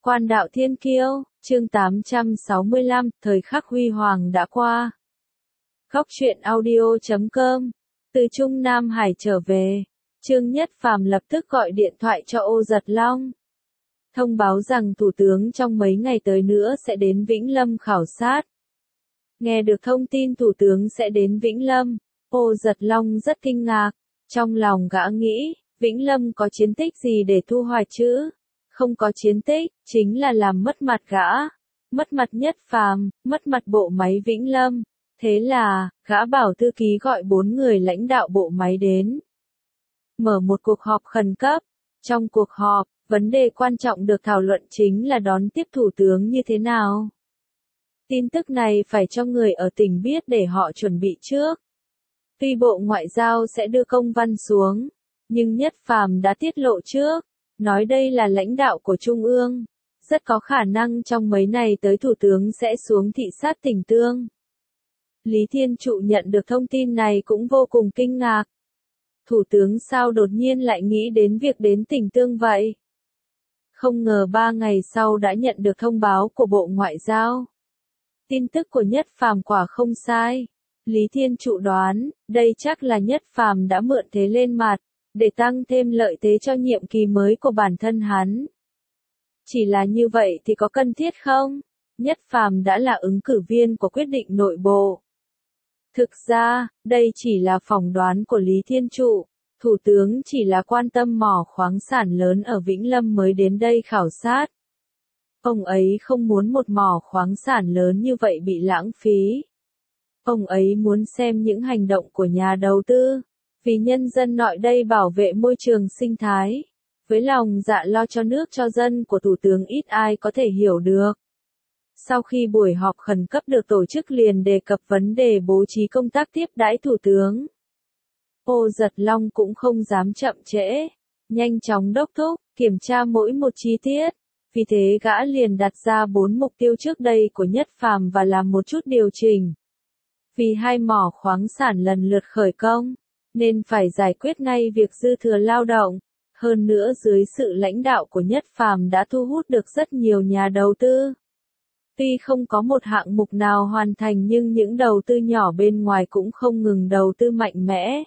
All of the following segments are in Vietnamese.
Quan đạo thiên kiêu, chương 865, thời khắc huy hoàng đã qua. Góc truyện audio.com, từ Trung Nam Hải trở về, Trương Nhất Phàm lập tức gọi điện thoại cho Ô Giật Long. Thông báo rằng Thủ tướng trong mấy ngày tới nữa sẽ đến Vĩnh Lâm khảo sát. Nghe được thông tin Thủ tướng sẽ đến Vĩnh Lâm, Ô Giật Long rất kinh ngạc, trong lòng gã nghĩ, Vĩnh Lâm có chiến tích gì để thu hoạch chứ? Không có chiến tích, chính là làm mất mặt gã, mất mặt Nhất Phàm, mất mặt bộ máy Vĩnh Lâm. Thế là, gã bảo thư ký gọi 4 người lãnh đạo bộ máy đến. Mở một cuộc họp khẩn cấp. Trong cuộc họp, vấn đề quan trọng được thảo luận chính là đón tiếp thủ tướng như thế nào. Tin tức này phải cho người ở tỉnh biết để họ chuẩn bị trước. Tuy Bộ Ngoại giao sẽ đưa công văn xuống, nhưng Nhất Phàm đã tiết lộ trước, nói đây là lãnh đạo của Trung ương, rất có khả năng trong mấy ngày tới Thủ tướng sẽ xuống thị sát tỉnh Tương. Lý Thiên Trụ nhận được thông tin này cũng vô cùng kinh ngạc. Thủ tướng sao đột nhiên lại nghĩ đến việc đến tỉnh Tương vậy? Không ngờ 3 ngày sau đã nhận được thông báo của Bộ Ngoại giao. Tin tức của Nhất Phàm quả không sai. Lý Thiên Trụ đoán, đây chắc là Nhất Phàm đã mượn thế lên mặt, để tăng thêm lợi thế cho nhiệm kỳ mới của bản thân hắn. Chỉ là như vậy thì có cần thiết không? Nhất Phàm đã là ứng cử viên của quyết định nội bộ. Thực ra, đây chỉ là phỏng đoán của Lý Thiên Trụ, Thủ tướng chỉ là quan tâm mỏ khoáng sản lớn ở Vĩnh Lâm mới đến đây khảo sát. Ông ấy không muốn một mỏ khoáng sản lớn như vậy bị lãng phí. Ông ấy muốn xem những hành động của nhà đầu tư, vì nhân dân nội đây bảo vệ môi trường sinh thái, với lòng dạ lo cho nước cho dân của Thủ tướng ít ai có thể hiểu được. Sau khi buổi họp khẩn cấp được tổ chức liền đề cập vấn đề bố trí công tác tiếp đãi Thủ tướng. Ô Giật Long cũng không dám chậm trễ, nhanh chóng đốc thúc, kiểm tra mỗi một chi tiết. Vì thế gã liền đặt ra 4 mục tiêu trước đây của Nhất Phàm và làm một chút điều chỉnh. Vì 2 mỏ khoáng sản lần lượt khởi công, nên phải giải quyết ngay việc dư thừa lao động. Hơn nữa dưới sự lãnh đạo của Nhất Phàm đã thu hút được rất nhiều nhà đầu tư. Tuy không có một hạng mục nào hoàn thành nhưng những đầu tư nhỏ bên ngoài cũng không ngừng đầu tư mạnh mẽ.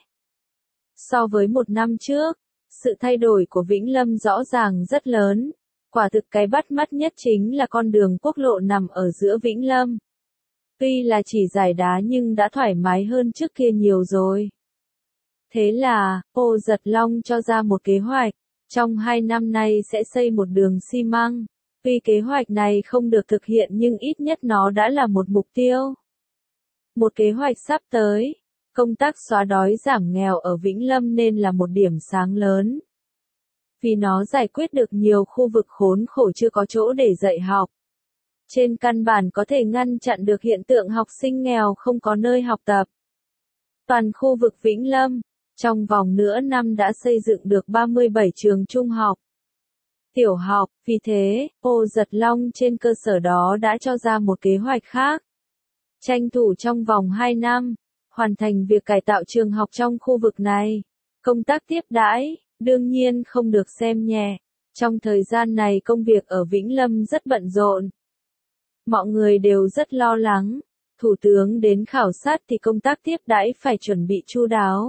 So với một năm trước, sự thay đổi của Vĩnh Lâm rõ ràng rất lớn. Quả thực cái bắt mắt nhất chính là con đường quốc lộ nằm ở giữa Vĩnh Lâm. Tuy là chỉ giải đá nhưng đã thoải mái hơn trước kia nhiều rồi. Thế là, Ô Giật Long cho ra một kế hoạch, trong 2 năm nay sẽ xây một đường xi măng. Tuy kế hoạch này không được thực hiện nhưng ít nhất nó đã là một mục tiêu. Một kế hoạch sắp tới, công tác xóa đói giảm nghèo ở Vĩnh Lâm nên là một điểm sáng lớn. Vì nó giải quyết được nhiều khu vực khốn khổ chưa có chỗ để dạy học. Trên căn bản có thể ngăn chặn được hiện tượng học sinh nghèo không có nơi học tập. Toàn khu vực Vĩnh Lâm, trong vòng nửa năm đã xây dựng được 37 trường trung học, tiểu học, vì thế, Ô Giật Long trên cơ sở đó đã cho ra một kế hoạch khác. Tranh thủ trong vòng 2 năm, hoàn thành việc cải tạo trường học trong khu vực này. Công tác tiếp đãi, đương nhiên không được xem nhẹ. Trong thời gian này công việc ở Vĩnh Lâm rất bận rộn. Mọi người đều rất lo lắng. Thủ tướng đến khảo sát thì công tác tiếp đãi phải chuẩn bị chu đáo.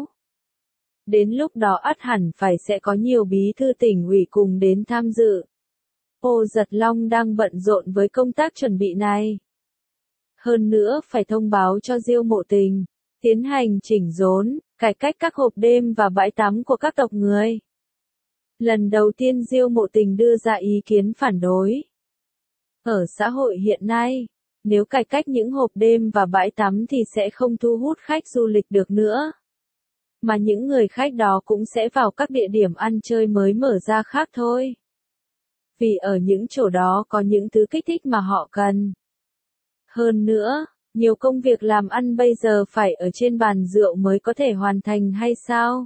Đến lúc đó ắt hẳn phải sẽ có nhiều bí thư tỉnh ủy cùng đến tham dự. Ô Giật Long đang bận rộn với công tác chuẩn bị này. Hơn nữa phải thông báo cho Diêu Mộ Tình, tiến hành chỉnh đốn, cải cách các hộp đêm và bãi tắm của các tộc người. Lần đầu tiên Diêu Mộ Tình đưa ra ý kiến phản đối. Ở xã hội hiện nay, nếu cải cách những hộp đêm và bãi tắm thì sẽ không thu hút khách du lịch được nữa. Mà những người khách đó cũng sẽ vào các địa điểm ăn chơi mới mở ra khác thôi. Vì ở những chỗ đó có những thứ kích thích mà họ cần. Hơn nữa, nhiều công việc làm ăn bây giờ phải ở trên bàn rượu mới có thể hoàn thành hay sao?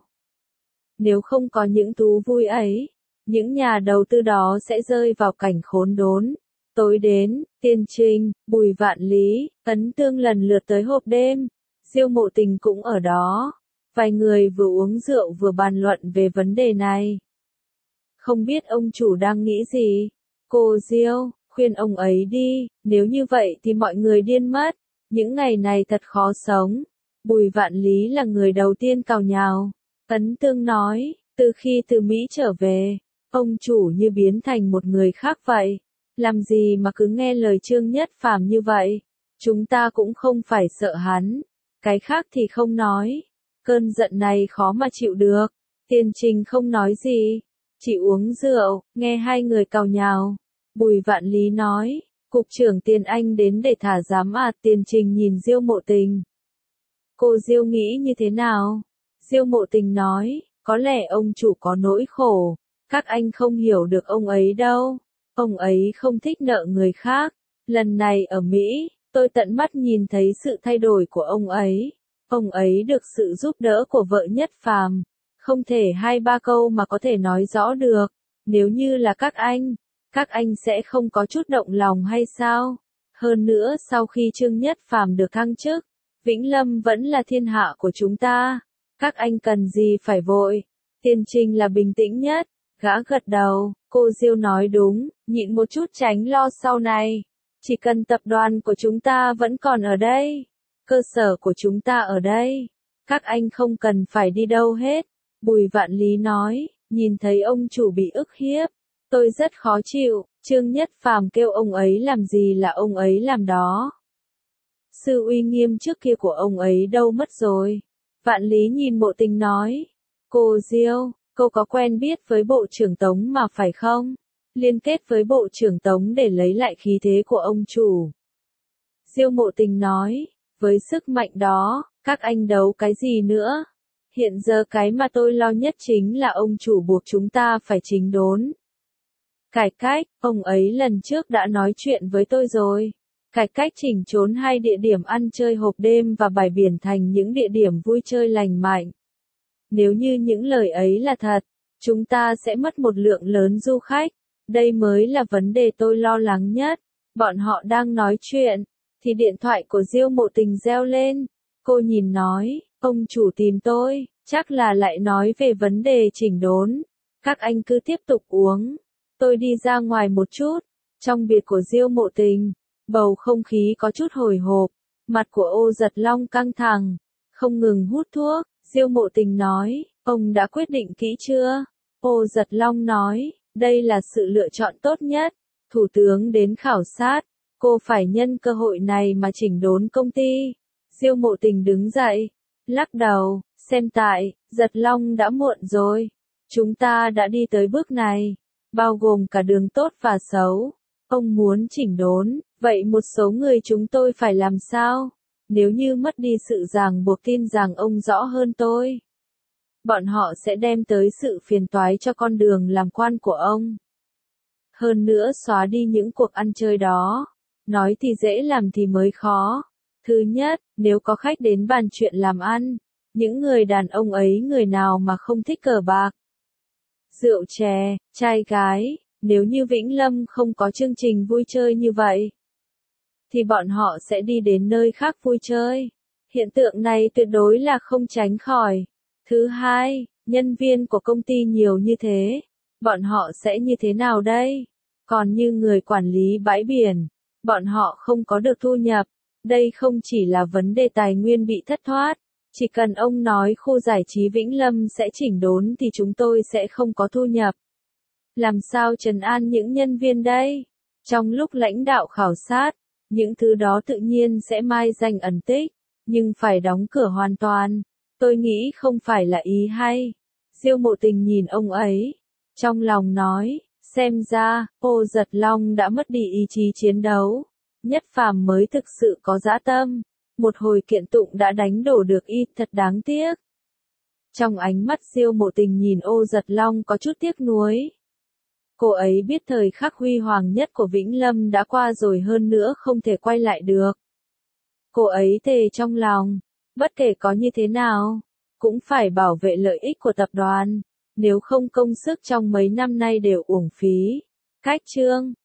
Nếu không có những thú vui ấy, những nhà đầu tư đó sẽ rơi vào cảnh khốn đốn. Tối đến, Tiên Trinh, Bùi Vạn Lý, Ấn Tương lần lượt tới hộp đêm. Diêu Mộ Tình cũng ở đó. Vài người vừa uống rượu vừa bàn luận về vấn đề này. Không biết ông chủ đang nghĩ gì? Cô Diêu, khuyên ông ấy đi, nếu như vậy thì mọi người điên mất. Những ngày này thật khó sống. Bùi Vạn Lý là người đầu tiên cào nhào. Ấn Tương nói, từ khi từ Mỹ trở về, ông chủ như biến thành một người khác vậy. Làm gì mà cứ nghe lời Trương Nhất Phàm như vậy? Chúng ta cũng không phải sợ hắn. Cái khác thì không nói. Cơn giận này khó mà chịu được. Tiền Trình không nói gì. Chỉ uống rượu, nghe hai người cào nhào. Bùi Vạn Lý nói, cục trưởng Tiền Anh đến để thả giám à? Tiền Trình nhìn Diêu Mộ Tình. Cô Diêu nghĩ như thế nào? Diêu Mộ Tình nói, có lẽ ông chủ có nỗi khổ. Các anh không hiểu được ông ấy đâu. Ông ấy không thích nợ người khác. Lần này ở Mỹ, tôi tận mắt nhìn thấy sự thay đổi của ông ấy. Ông ấy được sự giúp đỡ của vợ Nhất Phàm. Không thể hai ba câu mà có thể nói rõ được. Nếu như là các anh sẽ không có chút động lòng hay sao? Hơn nữa sau khi Trương Nhất Phàm được thăng chức, Vĩnh Lâm vẫn là thiên hạ của chúng ta. Các anh cần gì phải vội. Tiền Trình là bình tĩnh nhất. Gã gật đầu, cô Diêu nói đúng, nhịn một chút tránh lo sau này. Chỉ cần tập đoàn của chúng ta vẫn còn ở đây. Cơ sở của chúng ta ở đây. Các anh không cần phải đi đâu hết. Bùi Vạn Lý nói, nhìn thấy ông chủ bị ức hiếp. Tôi rất khó chịu, Trương Nhất Phàm kêu ông ấy làm gì là ông ấy làm đó. Sự uy nghiêm trước kia của ông ấy đâu mất rồi. Vạn Lý nhìn Mộ Tình nói, cô Diêu, cô có quen biết với Bộ trưởng Tống mà phải không? Liên kết với Bộ trưởng Tống để lấy lại khí thế của ông chủ. Diêu Mộ Tình nói, với sức mạnh đó, các anh đấu cái gì nữa? Hiện giờ cái mà tôi lo nhất chính là ông chủ buộc chúng ta phải chỉnh đốn. Cải cách, ông ấy lần trước đã nói chuyện với tôi rồi. Cải cách chỉnh đốn 2 địa điểm ăn chơi hộp đêm và bãi biển thành những địa điểm vui chơi lành mạnh. Nếu như những lời ấy là thật, chúng ta sẽ mất một lượng lớn du khách. Đây mới là vấn đề tôi lo lắng nhất. Bọn họ đang nói chuyện, thì điện thoại của Diêu Mộ Tình reo lên. Cô nhìn nói, ông chủ tìm tôi, chắc là lại nói về vấn đề chỉnh đốn. Các anh cứ tiếp tục uống. Tôi đi ra ngoài một chút. Trong biệt của Diêu Mộ Tình, bầu không khí có chút hồi hộp. Mặt của Ô Giật Long căng thẳng, không ngừng hút thuốc. Diêu Mộ Tình nói, ông đã quyết định kỹ chưa? Ô Giật Long nói, đây là sự lựa chọn tốt nhất. Thủ tướng đến khảo sát, cô phải nhân cơ hội này mà chỉnh đốn công ty. Diêu Mộ Tình đứng dậy, lắc đầu, xem tại, Giật Long đã muộn rồi. Chúng ta đã đi tới bước này, bao gồm cả đường tốt và xấu. Ông muốn chỉnh đốn, vậy một số người chúng tôi phải làm sao? Nếu như mất đi sự ràng buộc tin rằng ông rõ hơn tôi, bọn họ sẽ đem tới sự phiền toái cho con đường làm quan của ông. Hơn nữa xóa đi những cuộc ăn chơi đó. Nói thì dễ làm thì mới khó. Thứ nhất, nếu có khách đến bàn chuyện làm ăn, những người đàn ông ấy người nào mà không thích cờ bạc, rượu chè, trai gái, nếu như Vĩnh Lâm không có chương trình vui chơi như vậy, thì bọn họ sẽ đi đến nơi khác vui chơi. Hiện tượng này tuyệt đối là không tránh khỏi. Thứ hai, nhân viên của công ty nhiều như thế, bọn họ sẽ như thế nào đây? Còn như người quản lý bãi biển, bọn họ không có được thu nhập. Đây không chỉ là vấn đề tài nguyên bị thất thoát. Chỉ cần ông nói khu giải trí Vĩnh Lâm sẽ chỉnh đốn thì chúng tôi sẽ không có thu nhập. Làm sao trấn an những nhân viên đây? Trong lúc lãnh đạo khảo sát, những thứ đó tự nhiên sẽ mai danh ẩn tích, nhưng phải đóng cửa hoàn toàn. Tôi nghĩ không phải là ý hay. Diêu Mộ Tình nhìn ông ấy, trong lòng nói, xem ra, Ô Giật Long đã mất đi ý chí chiến đấu. Nhất Phàm mới thực sự có dã tâm. Một hồi kiện tụng đã đánh đổ được y, thật đáng tiếc. Trong ánh mắt Diêu Mộ Tình nhìn Ô Giật Long có chút tiếc nuối. Cô ấy biết thời khắc huy hoàng nhất của Vĩnh Lâm đã qua rồi, hơn nữa không thể quay lại được. Cô ấy thề trong lòng, bất kể có như thế nào, cũng phải bảo vệ lợi ích của tập đoàn, nếu không công sức trong mấy năm nay đều uổng phí. Cách chương